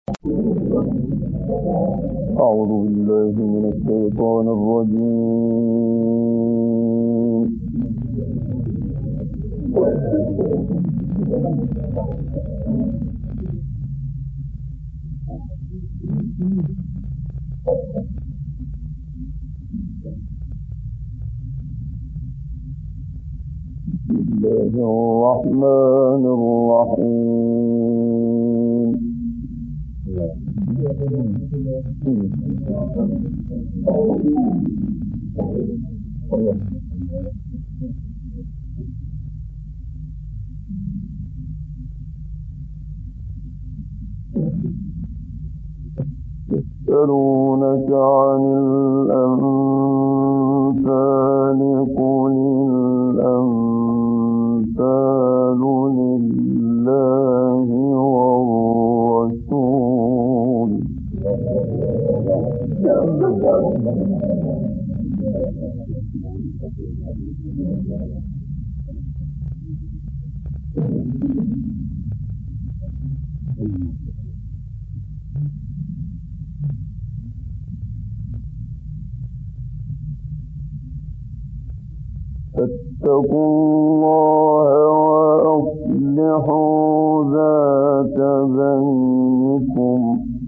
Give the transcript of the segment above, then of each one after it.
أعوذ بالله من الشيطان الرجيم. بسم الله الرحمن الرحيم. يسألونك عن الأنفال قل الأنفال لله والرسول فاتقوا الله وأصلحوا ذات بينكم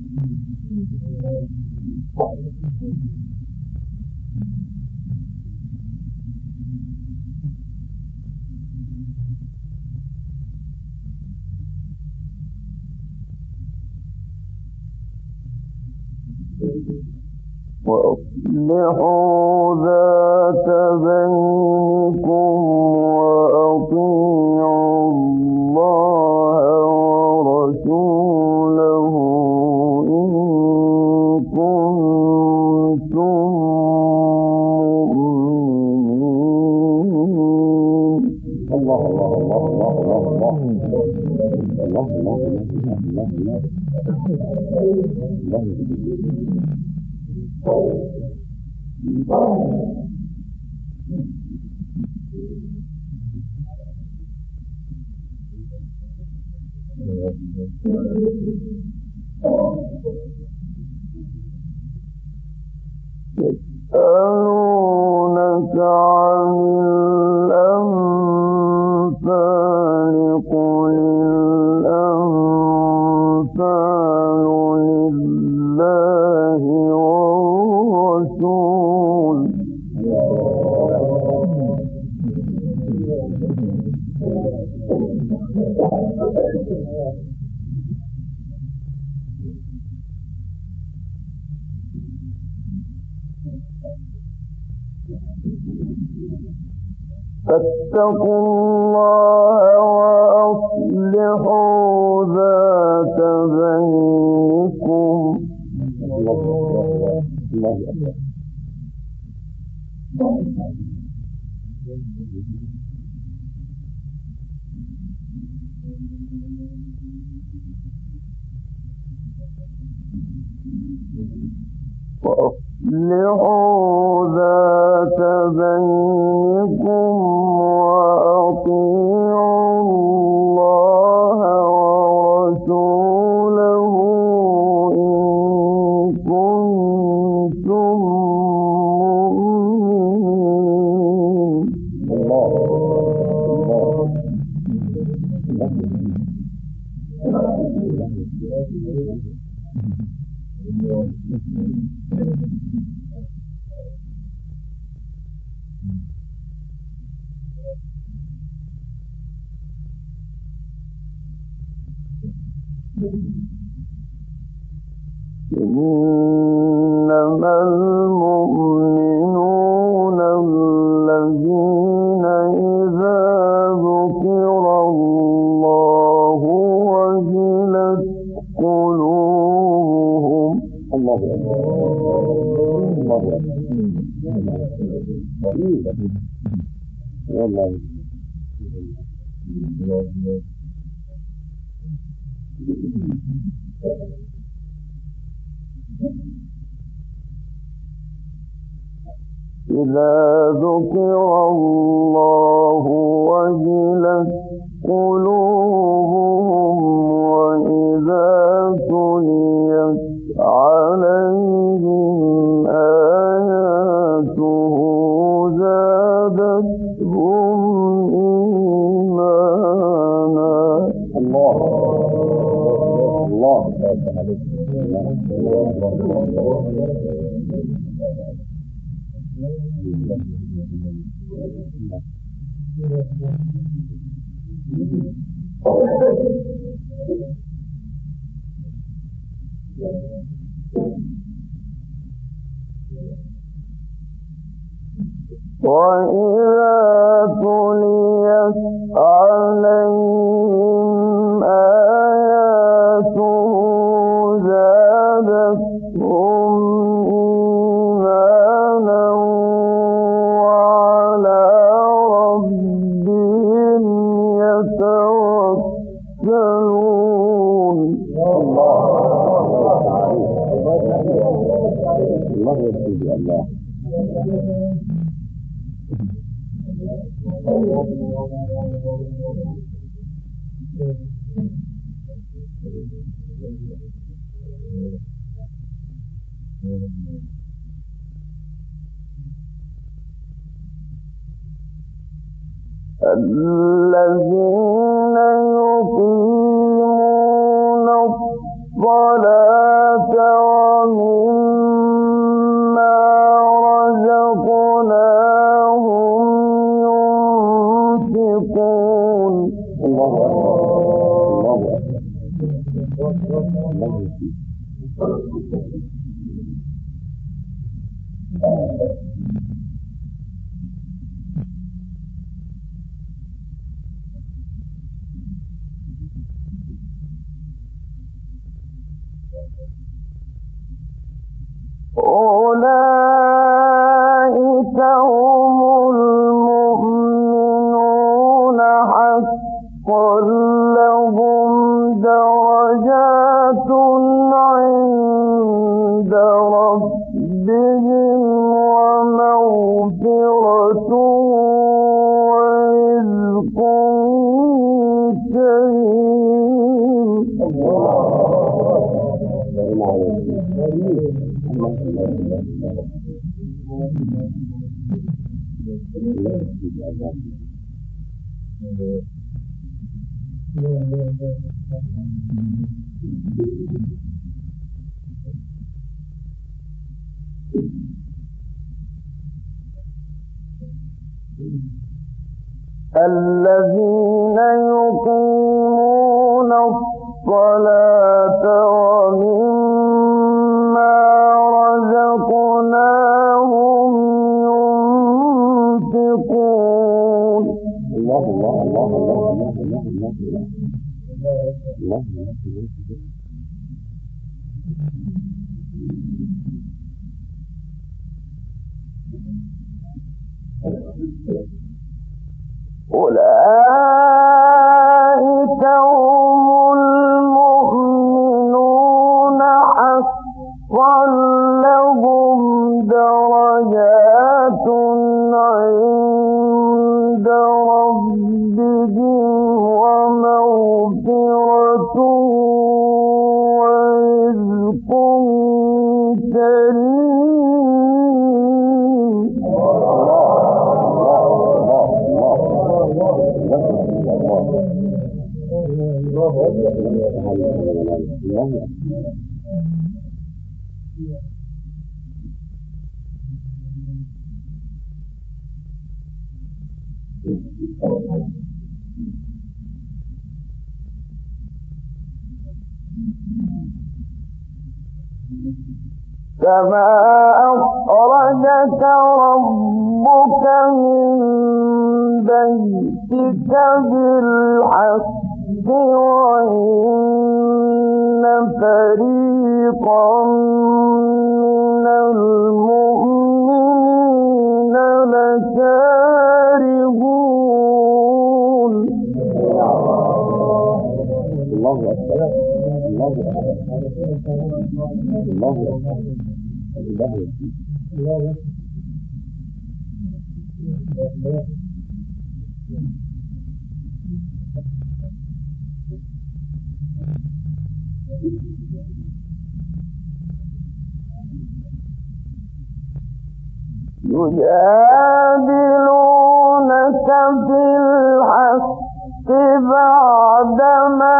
وأطيعوا الله ورسوله إن كنتم مؤمنين. الله الله الله الله الله يسألونك عن الأنفال قل الأنفال لله والرسول فاتقوا الله وأصلحوا ذات بينكم وأصلحوا ذات بينكم وأطيعوا الله ورسوله إن كنتم إنما المؤمنون الذين إذا ذكر الله وجلت قلوبهم الله والله إذا ذكر الله وجلت قلوبهم وإذا تليت عليهم آياته زادتهم إيمانا. الله الله وَإِذَا تُلِيَتْ عَلَيْهِمْ آيَاتُهُ زَادَتْهُمْ إِيمَانًا وَعَلَىٰ رَبِّهِمْ يَتَوَكَّلُونَ. الله الذين يقيمون الصلاة ومما رزقناهم ينفقون. الله أولئك هم المؤمنون حقا لهم درجات عند ربهم ومغفرة ورزق الذين يقيمون الصلاة ومما رزقناهم ينفقون. الله الله الله الله الله الله أولئك هم المؤمنون حقا لهم درجات عند ربهم ومغفرة ورزق كريم. كما أخرجك ربك من بيتك بالحق وإن فريقا من المؤمنين لكارهون. الله أكبر الله يجادلونك في الحق بعدما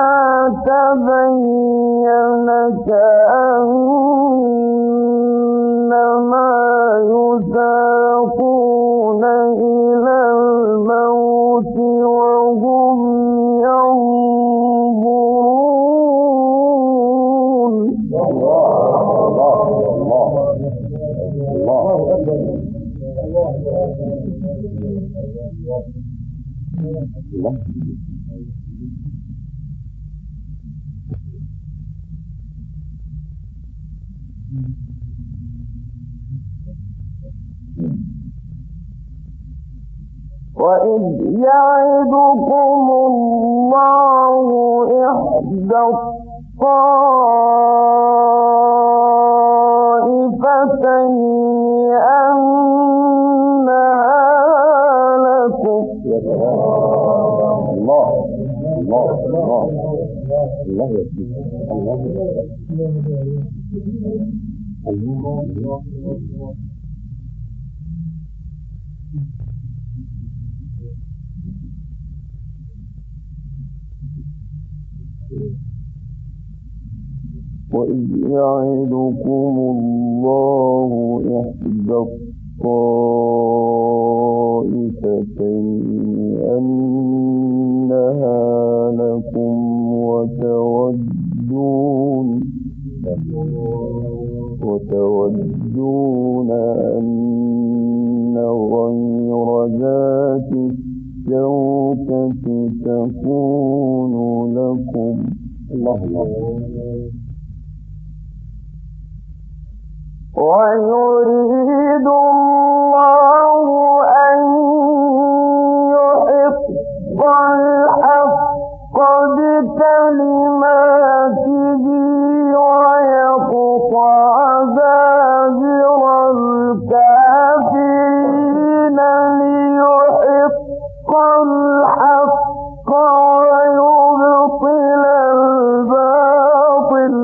تبين كأنما يساقون إلى الموت وهم ينظرون. وإذ يعدكم الله إحدى الطائفتين أنها لكم. الله الله الله الله وإذ يعدكم الله إحدى الطائفتين أنها لكم وتودون أن غير ذات الشوكة تكون لكم. الله ويريد الله أن يحق الحق بكلماته ويقطع دابر الكافرين ليحق الحق ويبطل الباطل.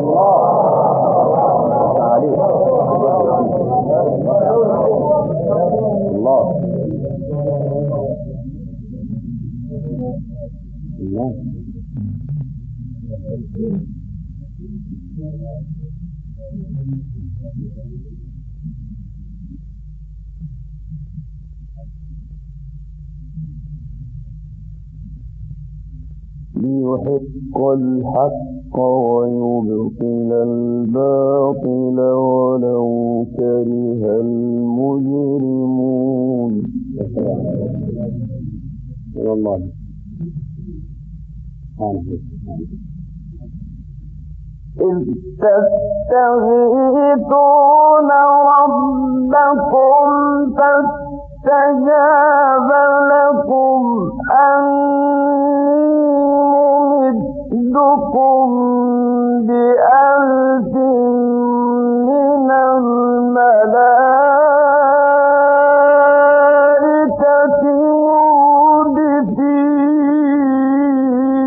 ليحق الحق ويبطل الباطل ولو كره المجرمون. والله إذ تستغيثون ربكم فاستجاب لكم أني ممدكم بألف من الملائكة مردفين.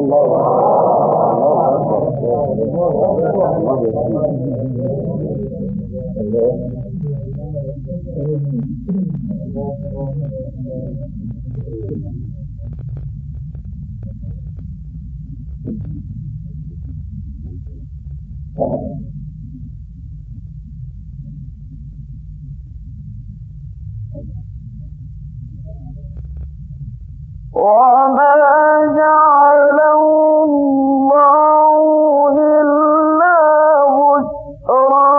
وما جعله الله إلا بشرى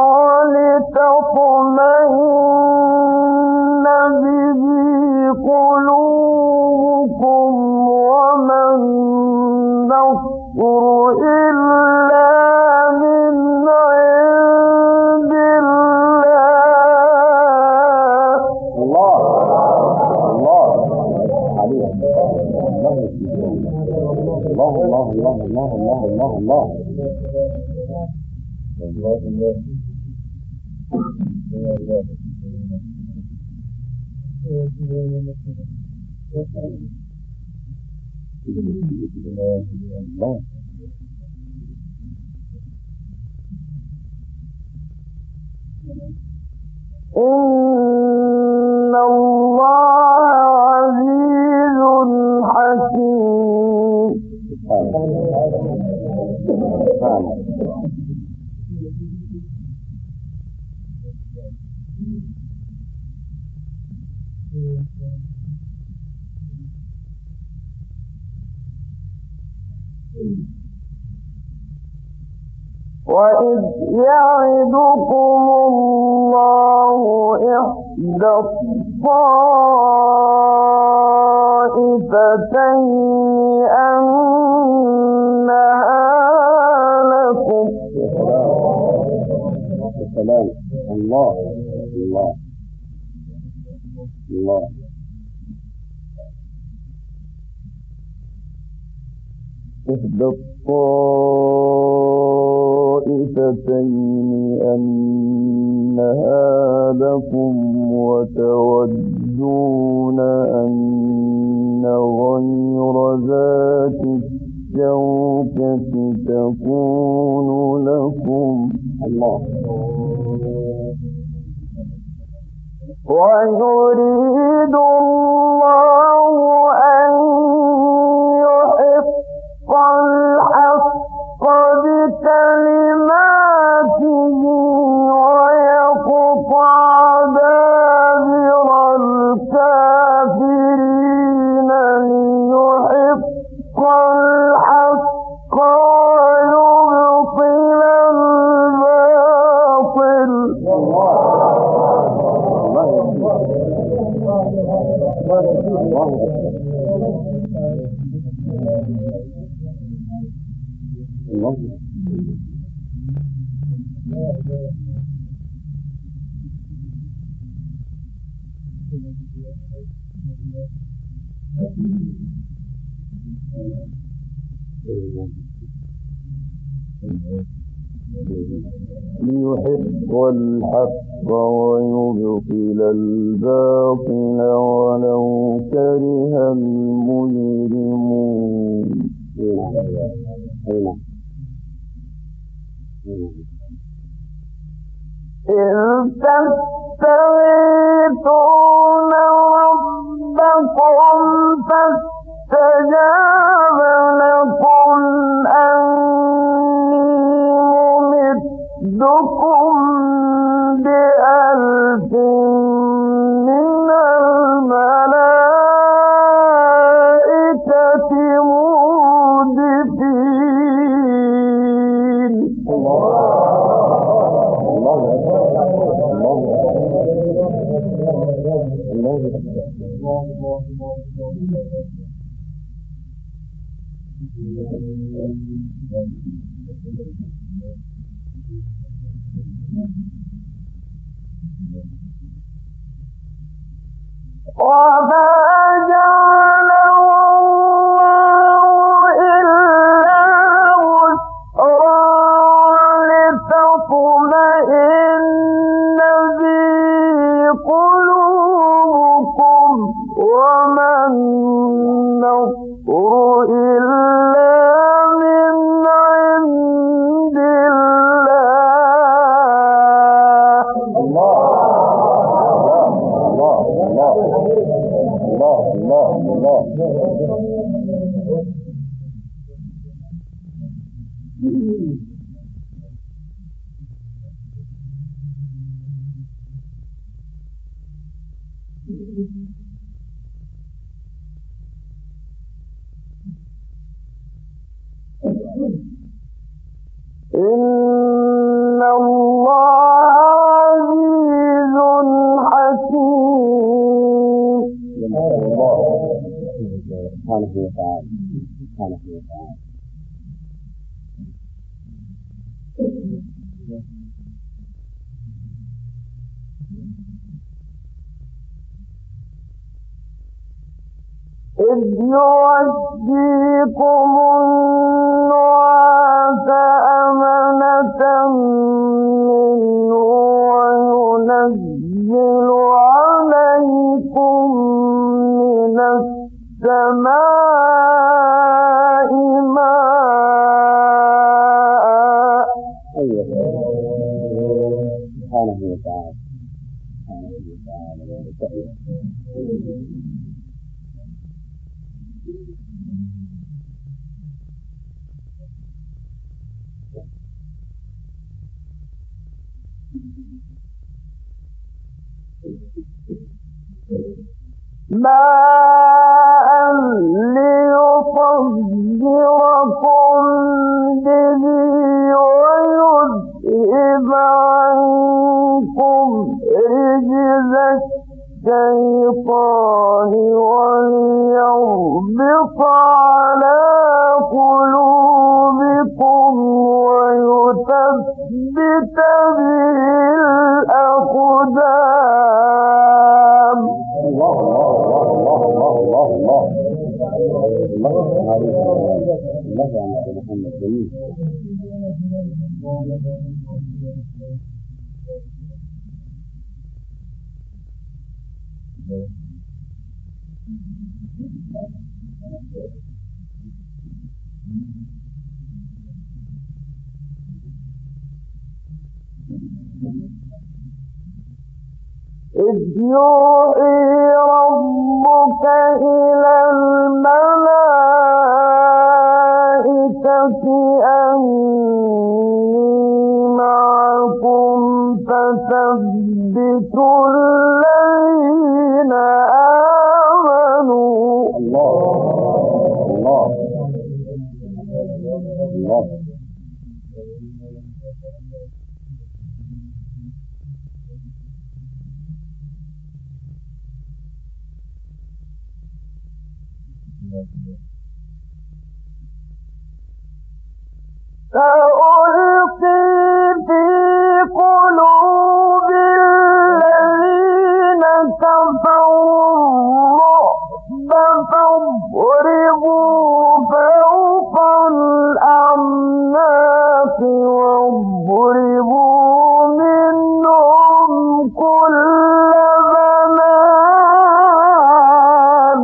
ولتطمئن به قلوبكم وما النصر إلا من عند الله. الله إن وإذ يعدكم الله إحدى الطائفتين أنها لكم. السلام. الله الله الله. إحدى الطائفتين أنها لكم وتودون أن غير ذات الشوكة تكون لكم. الله. ويريد الله أن يحق الحق بكلماته ويقطع دابر الكافرين ليحق الحق ويبطل الباطل. ليحق الحق ويبطل الباطل ولو كره المجرمون. إذ تستغيثون ربكم فاستجاب لكم أني ممدكم بألف من الملائكة مردفين. وما جعله الله إلا بشرى لتطمئن به قلوبكم وما النصر إلا من عند الله. إن الله عزيز حكيم. سبحانه وتعالى. سبحانه وتعالى. إذ يوجيكم النعاس أمنة منه وينزل عليكم من السماء ماء. سبحانه وتعالى. ماء ليطهركم به ويذهب عنكم رجز الشيطان وليربط على قلوبكم ويثبت به الأقدام. الله محمد جميل. إذ يوحي ربك إلى الملائكة أني معكم فثبتوا الذين آمنوا. الله سألقي في قلوب الذين كفروا الرعب فاضربوا فوق الأعناق واضربوا منهم كل بنان.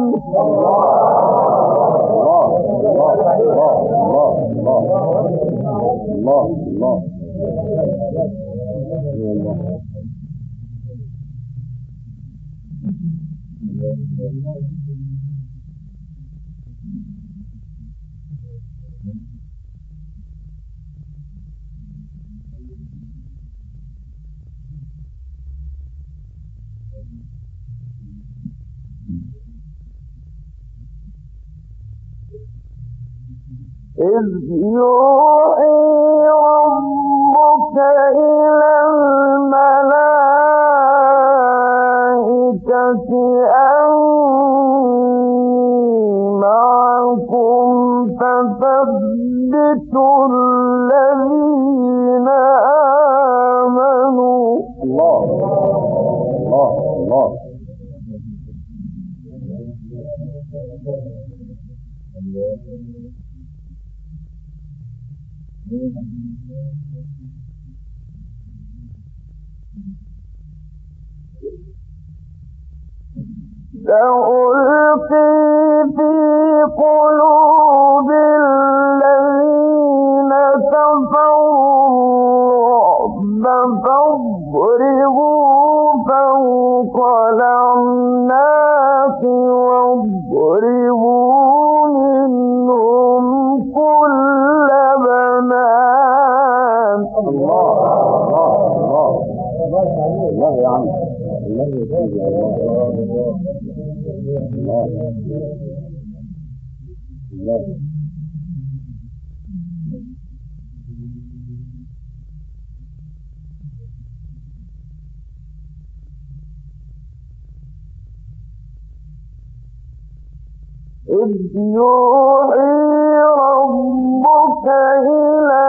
إذ يوحي ربك إلى الملائكة أني معكم فثبتوا الذين آمنوا. الله سألقي في قلوب الذين كفروا الرعب فاضربوا فوق الأعناق واضربوا منهم كل بنان. الله يا عم الله يسلمك. الله إذ يوحي ربك إلى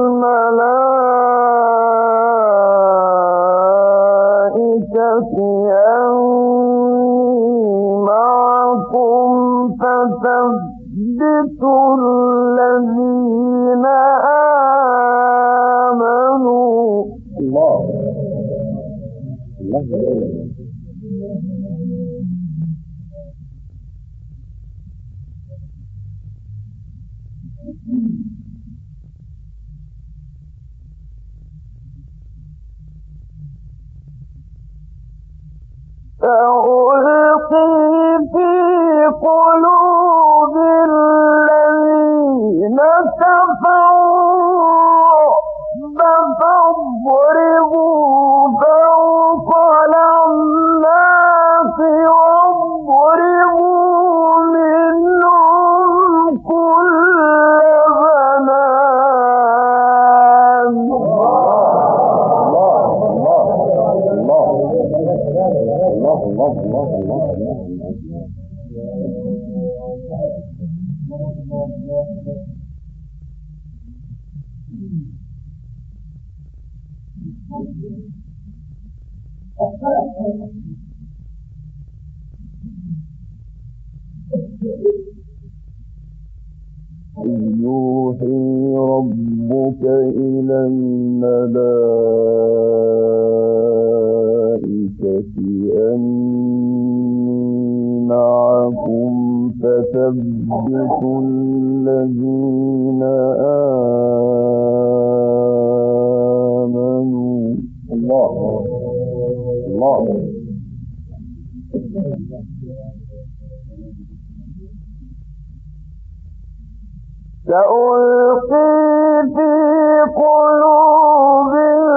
الملائكة أني معكم فثبتوا الذين آمنوا. الله سألقي في قلوب الذين كفروا فاضربوا فوق الأعناق إذ يوحي ربك إلى الملائكة أني معكم فثبتوا الذين آمنوا. الله الله سألقي في قلوب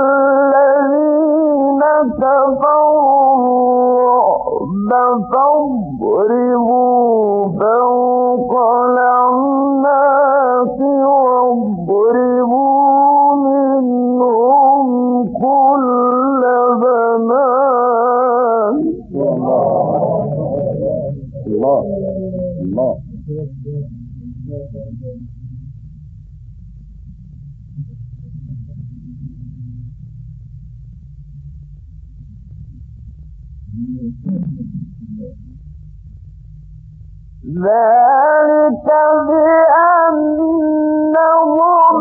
الذين كفروا الرعب فاضربوا فوق الأعناق واضربوا منهم كل بنان. الله الله ذلك بأنهم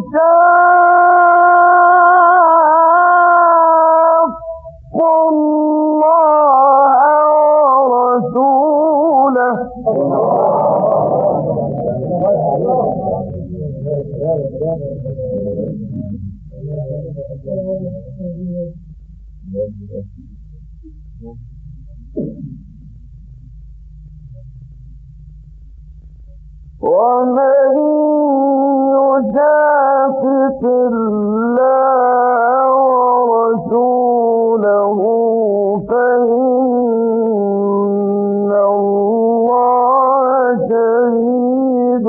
شاقوا الله ورسوله. ومن يشاقق الله ورسوله فإن الله شديد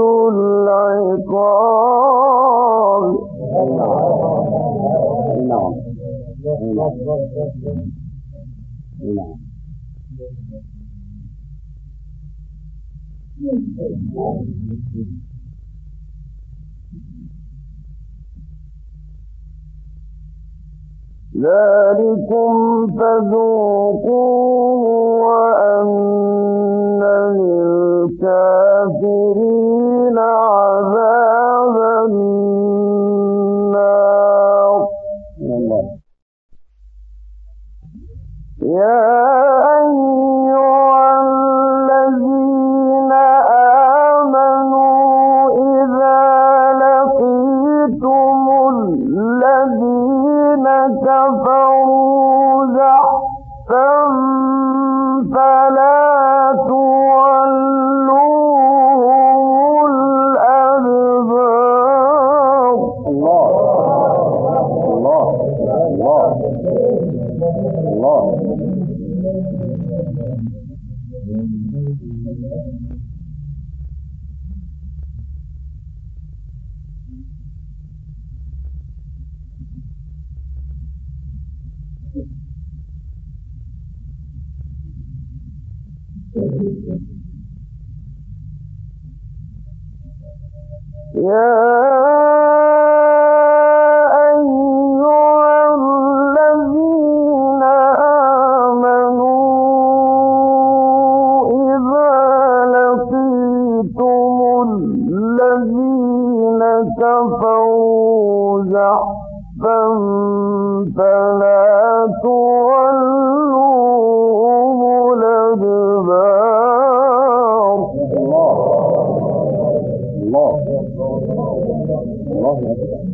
العقاب. ذلكم فذوقوه وأن للكافرين عذاب النار. يا أيها الذين آمنوا إذا لقيتم الذين كفروا زحفا فلا تولوهم الأدبار. الله الله الله الله. يا أيها الذين آمنوا إذا لقيتم الذين كفروا زحفا فلا تولوهم الأدبار. الله الله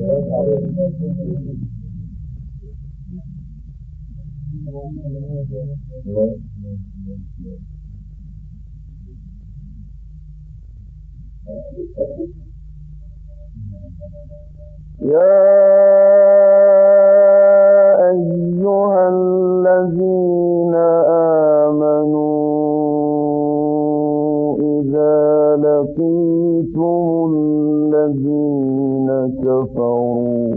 يا أيها الذين آمنوا إذا لقيتم الذين كفروا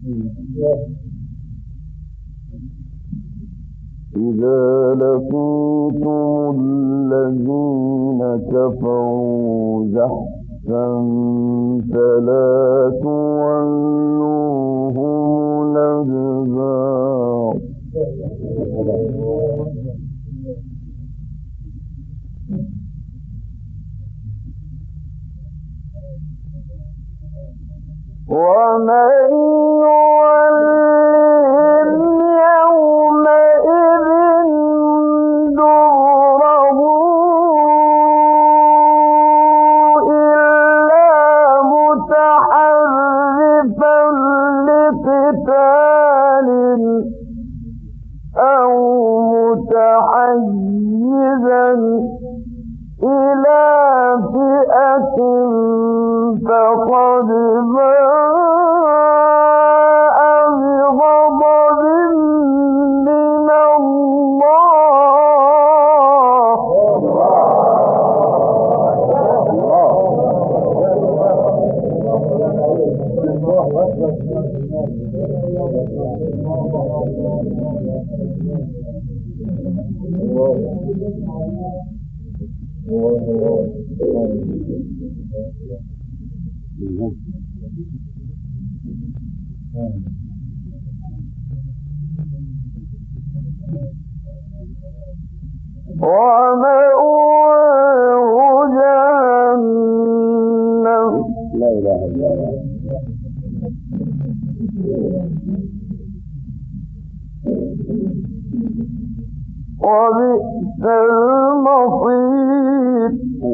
زحفا فلا تولوهم الأدبار. وبئس المصير.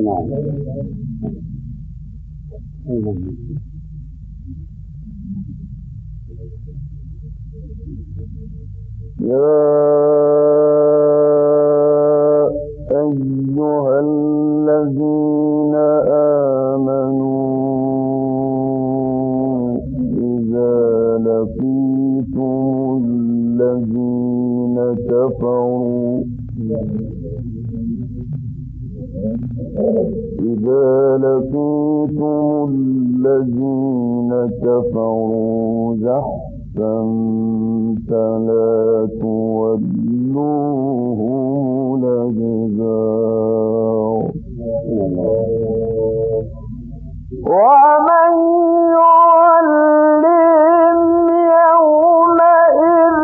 يا أيها الذين آمنوا إذا لقيتم الذين كفروا زحفا فلا تولوهم الأدبار. ومن يولهم يومئذ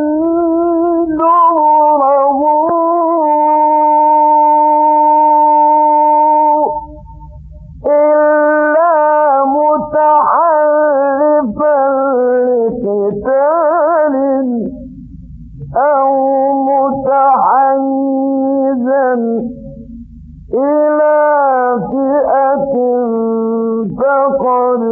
دبره إلا متحرفا لقتال أو متحيزا إلى فئة فقد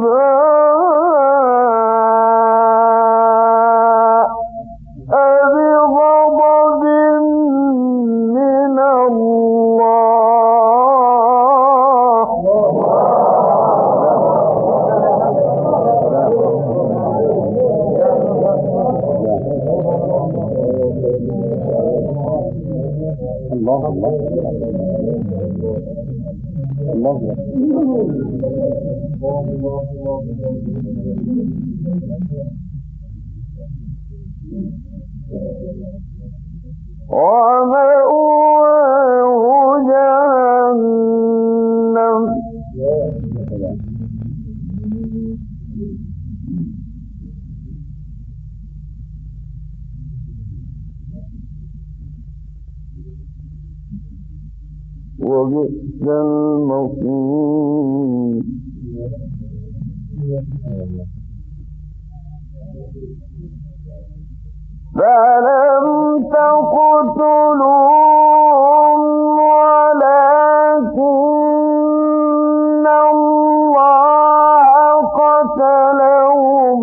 باء بغضب من الله. الله الله الله. ومأواه جهنم. وبئس المصير. فلم تقتلوهم ولكن الله قتلهم.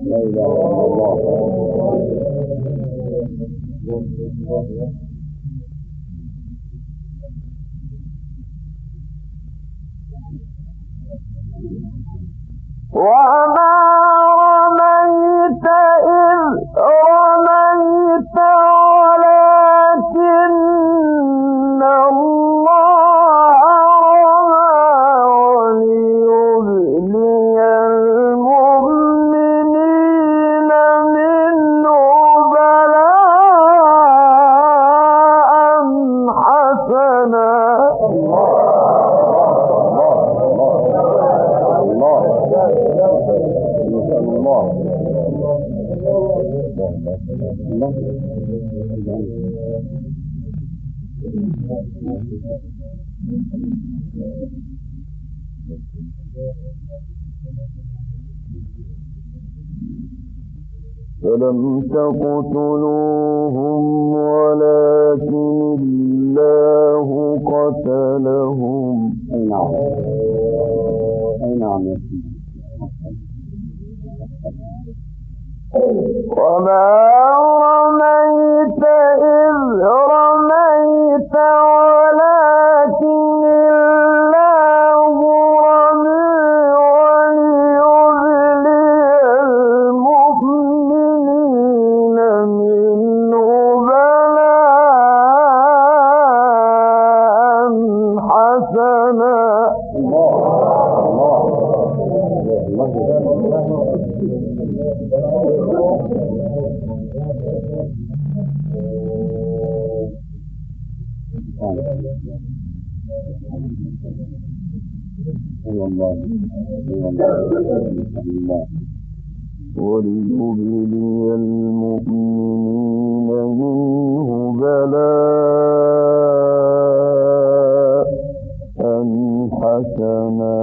وما رميت إذ رميت ولكن الله رمى وليبلي المؤمنين منه بلاء حسنا. فلم تقتلوهم ولكن الله قتلهم. أي نعم. وما رميت إذ رميت ولكن الله رمي وليبلي المؤمنين منه بلاء حسنا. وليبلي المؤمنين منه بلاء حسنا.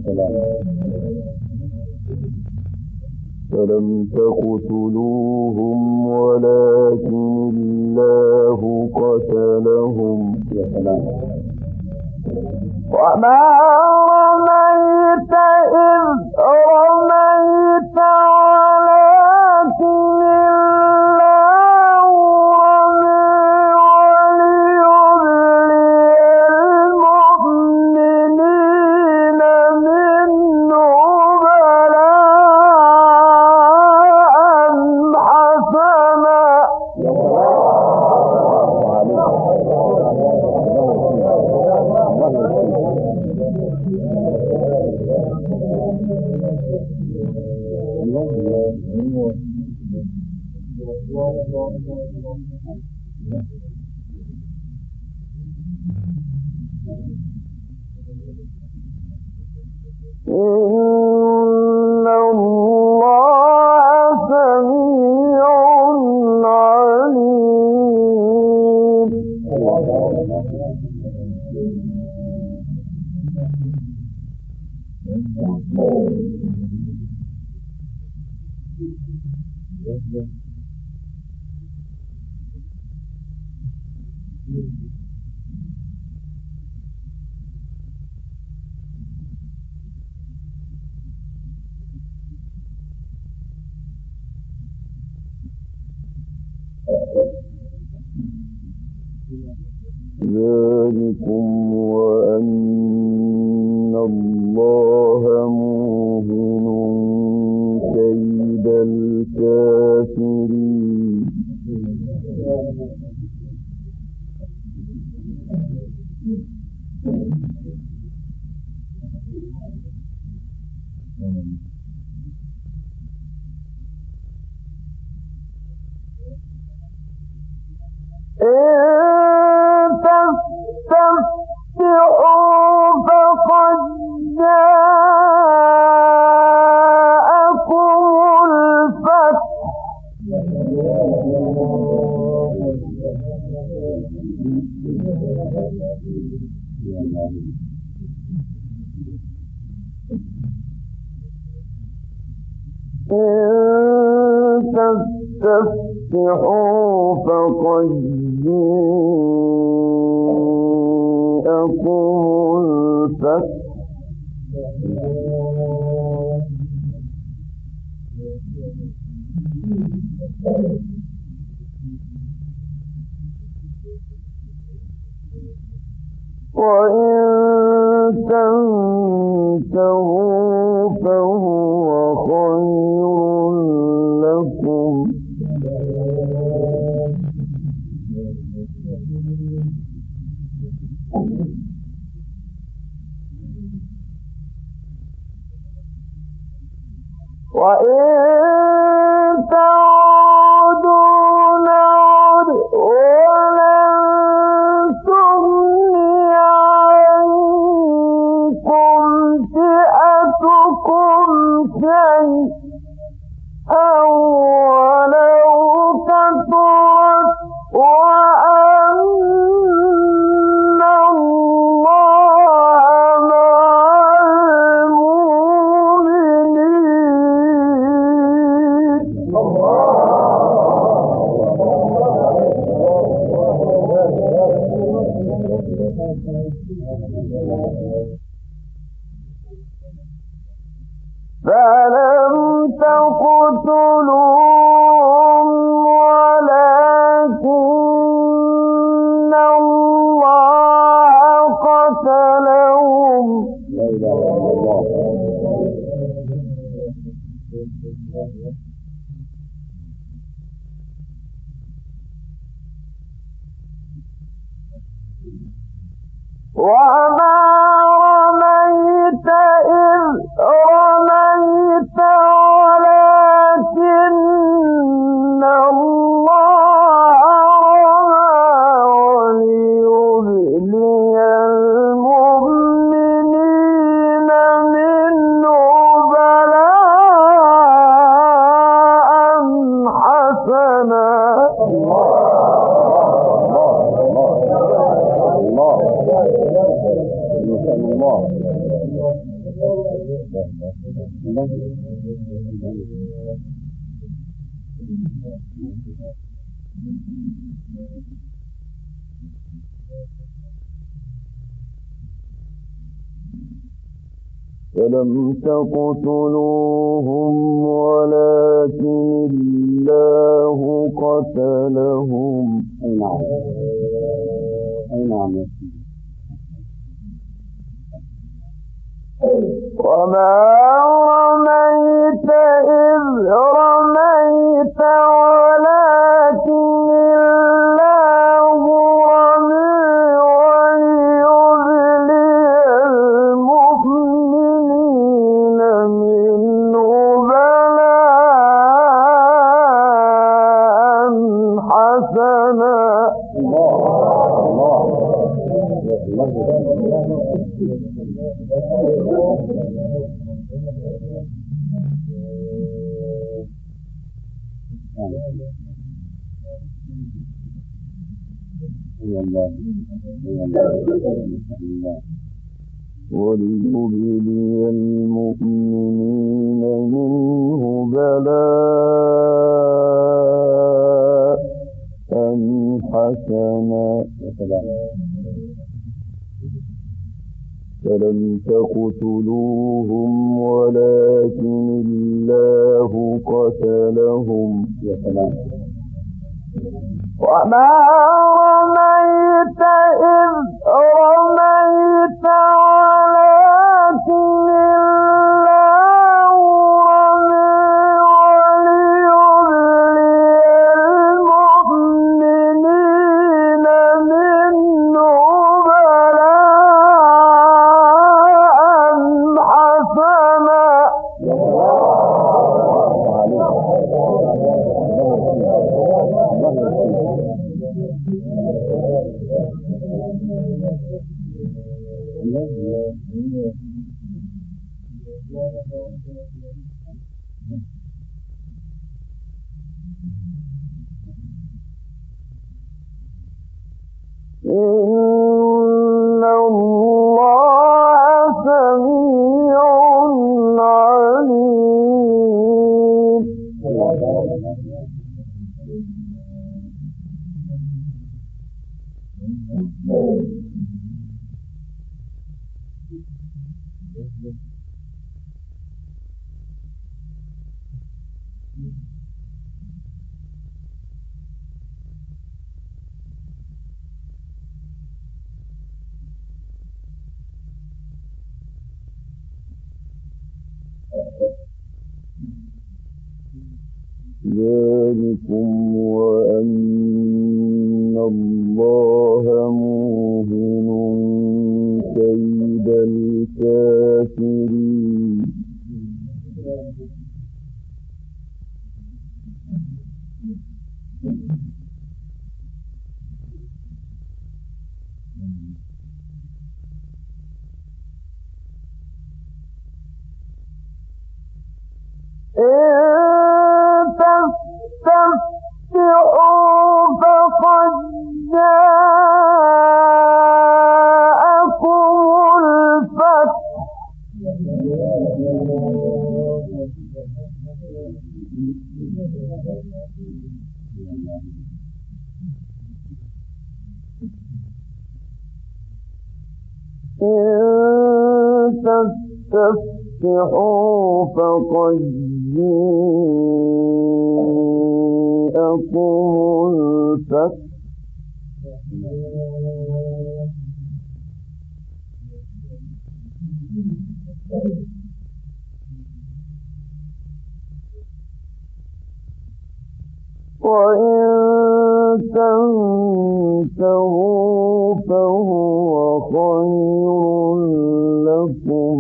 فلم تقتلوهم ولكن الله قتلهم. وما رميت إذ رميت ولكن الله رمي وليبلي المؤمنين منه بلاء حسنا. إن الله سميع عليم. ذلكم وأن الله موهن كيد الكافرين. تستفتحوا فقد جاءكم الفتح. تستفتحوا فقد جاءكم الفتح. وإن تنتهوا فهو خير لكم. وإن تعودوا نعد ولن تغني عنكم فئتكم شيئا ولو كثرت وأن الله مع المؤمنين. فلم تقتلوهم ولكن الله قتلهم لا إله إلا الله. وما رميت إذ رميت ولكن الله رمى وليبلي المؤمنين منه بلاء حسنا. فلم تقتلوهم ولكن الله قتلهم. أي نعم. وما رميت إذ رميت ولكن الله رمي وليبلي المؤمنين منه بلاء حسنا. وليبلي المؤمنين منه بلاء حسنا. فلم تقتلوهم ولكن الله قتلهم. وما رميت إذ رميت ولكن الله رمي وليبلي المؤمنين منه بلاء حسنا. إن الله سميع عليم. ذلكم وأن الله موهن كيد الكافرين. تستفتحوا فقد جاءكم الفتح تستفتحوا فقد جاءكم الفتح وإن تنتهوا فهو خير لكم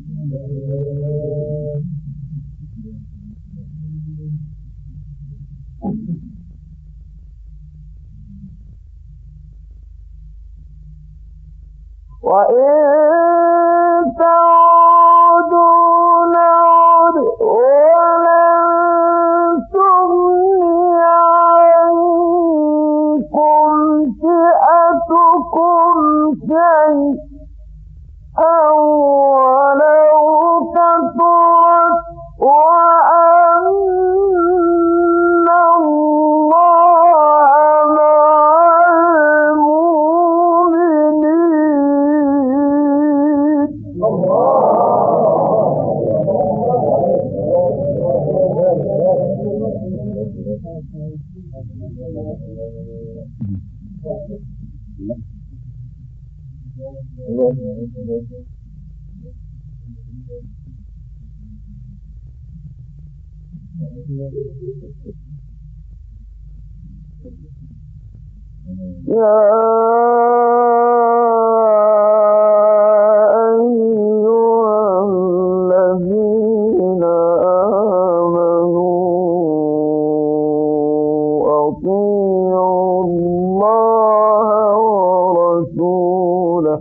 وإن تعودوا نعد ولن تغني عنكم فئتكم شيئا ولو كثرت وأن الله مع يا أيها الذين آمنوا أطيعوا الله ورسوله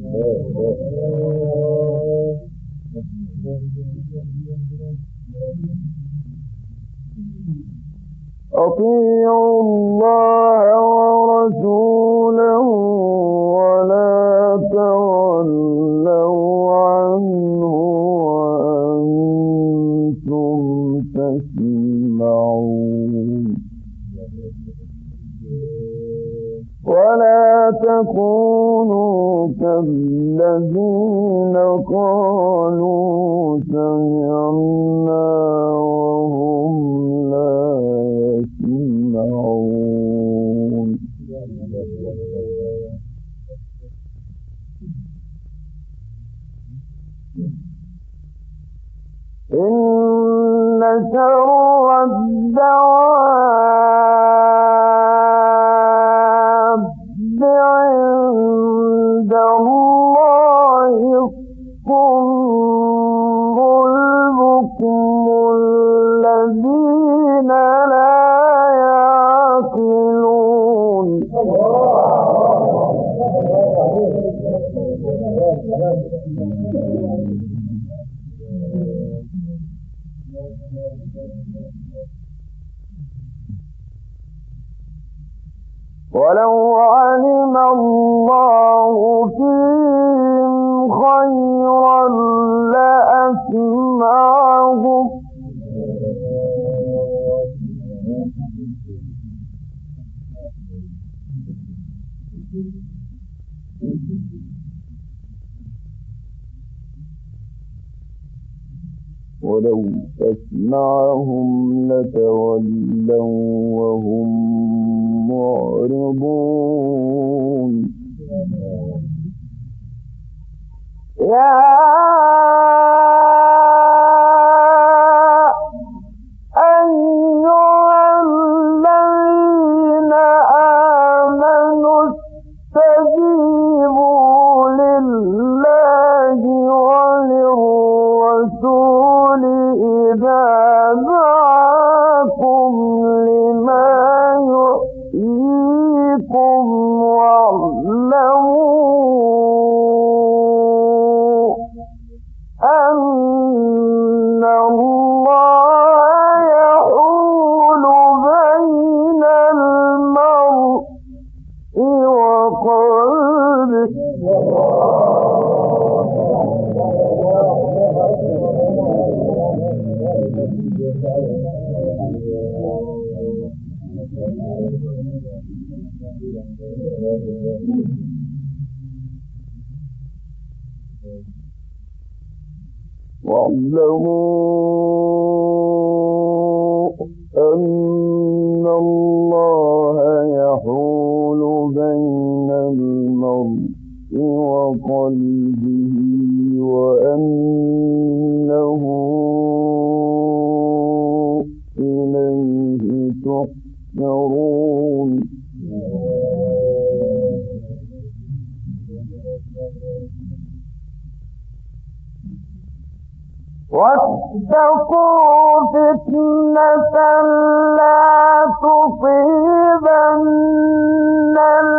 أطيعوا الله ورسوله ولا تولوا عنه وأنتم تسمعون ولا تكونوا كالذين قالوا سمعنا وهم لا يسمعون إن شر الدواب عند الله الصم البكم الذين لا يعقلون ولو علم الله فيهم خيرا لأسمعهم ولو أسمعهم لتولوا وهم معرضون يا أيها الذين آمنوا استجيبوا لله وللرسول إذا دعاكم لما يحييكم واعلموا أن الله يحول بين المرء وقلبه واعلموا أن الله يحول بين المرء وقلبه وأنه إليه تحشرون واتقوا فتنة لا تصيبن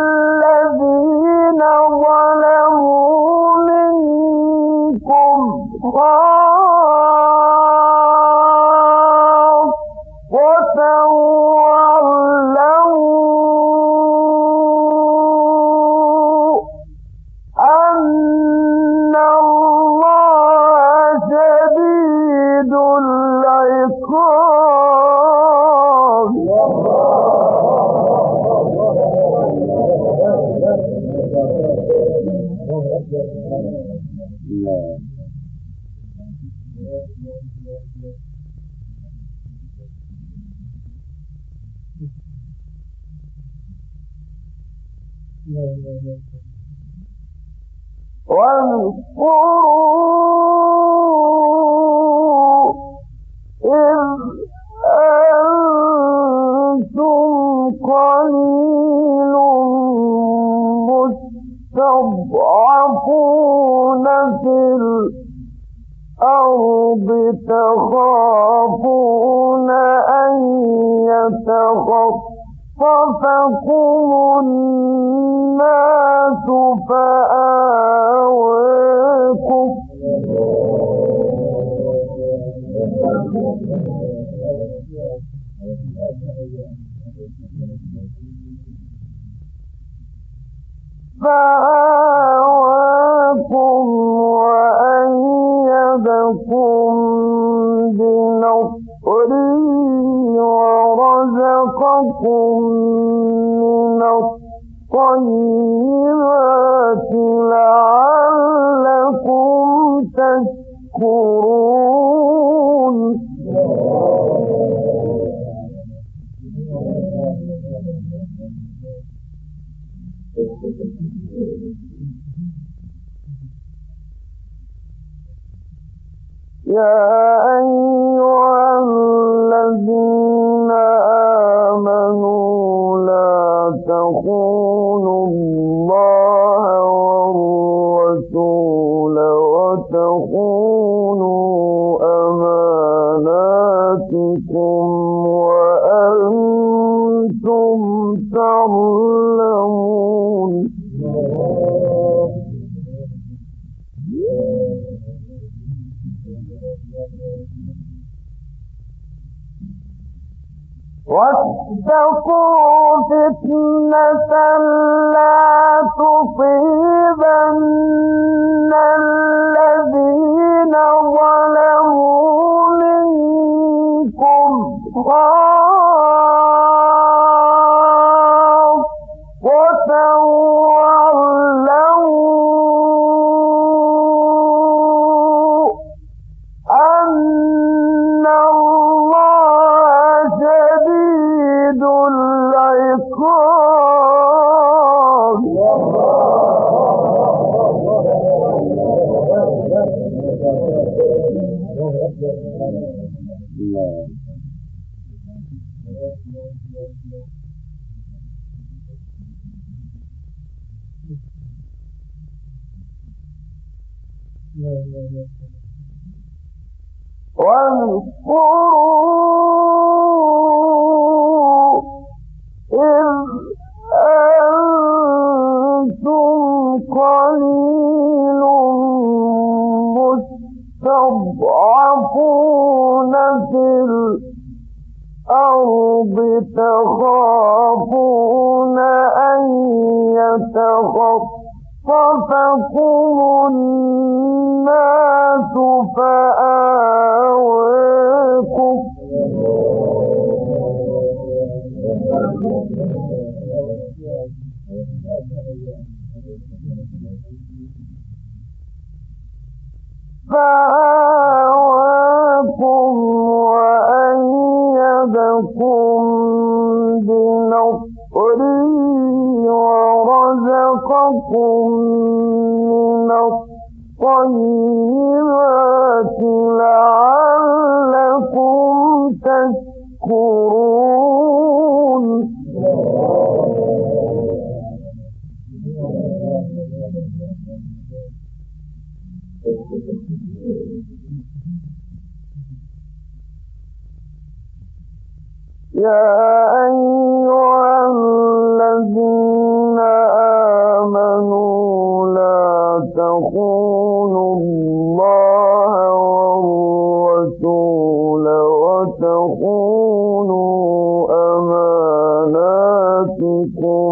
الذين ظلموا منكم خاصة واعلموا أن الله شديد العقاب واذكروا إذ أنتم قليل مستضعفون في الأرض تخافون أن يتخطفكم الناس فآواكم وأيدكم بنصره ورزقكم من الطيبات لعلكم تشكرون يا أيها الذين آمنوا لا تخونوا الله والرسول وتخونوا أماناتكم وأنتم تعلمون واتقوا فتنة لا تصيبن الذين ظلموا منكم خاصة واعلموا أن الله شديد العقاب واذكروا إذ أنتم قليل مستضعفون في الأرض تخافون أن يتخطفكم الناس فآواكم فآواكم بنصره ورزقكم من الطيبات لعلكم تشكرون. يا أيها الذين آمنوا لا تخونوا الله والرسول وتخونوا أماناتكم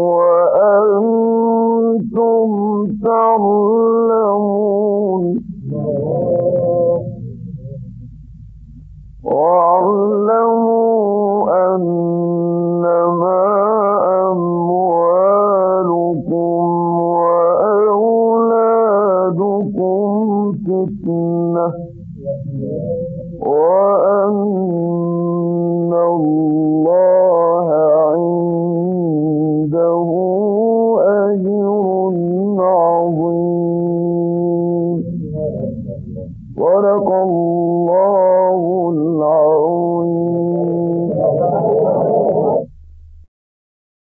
وأنتم تعلمون. واعلموا أنما أموالكم وأولادكم فتنة وأن الله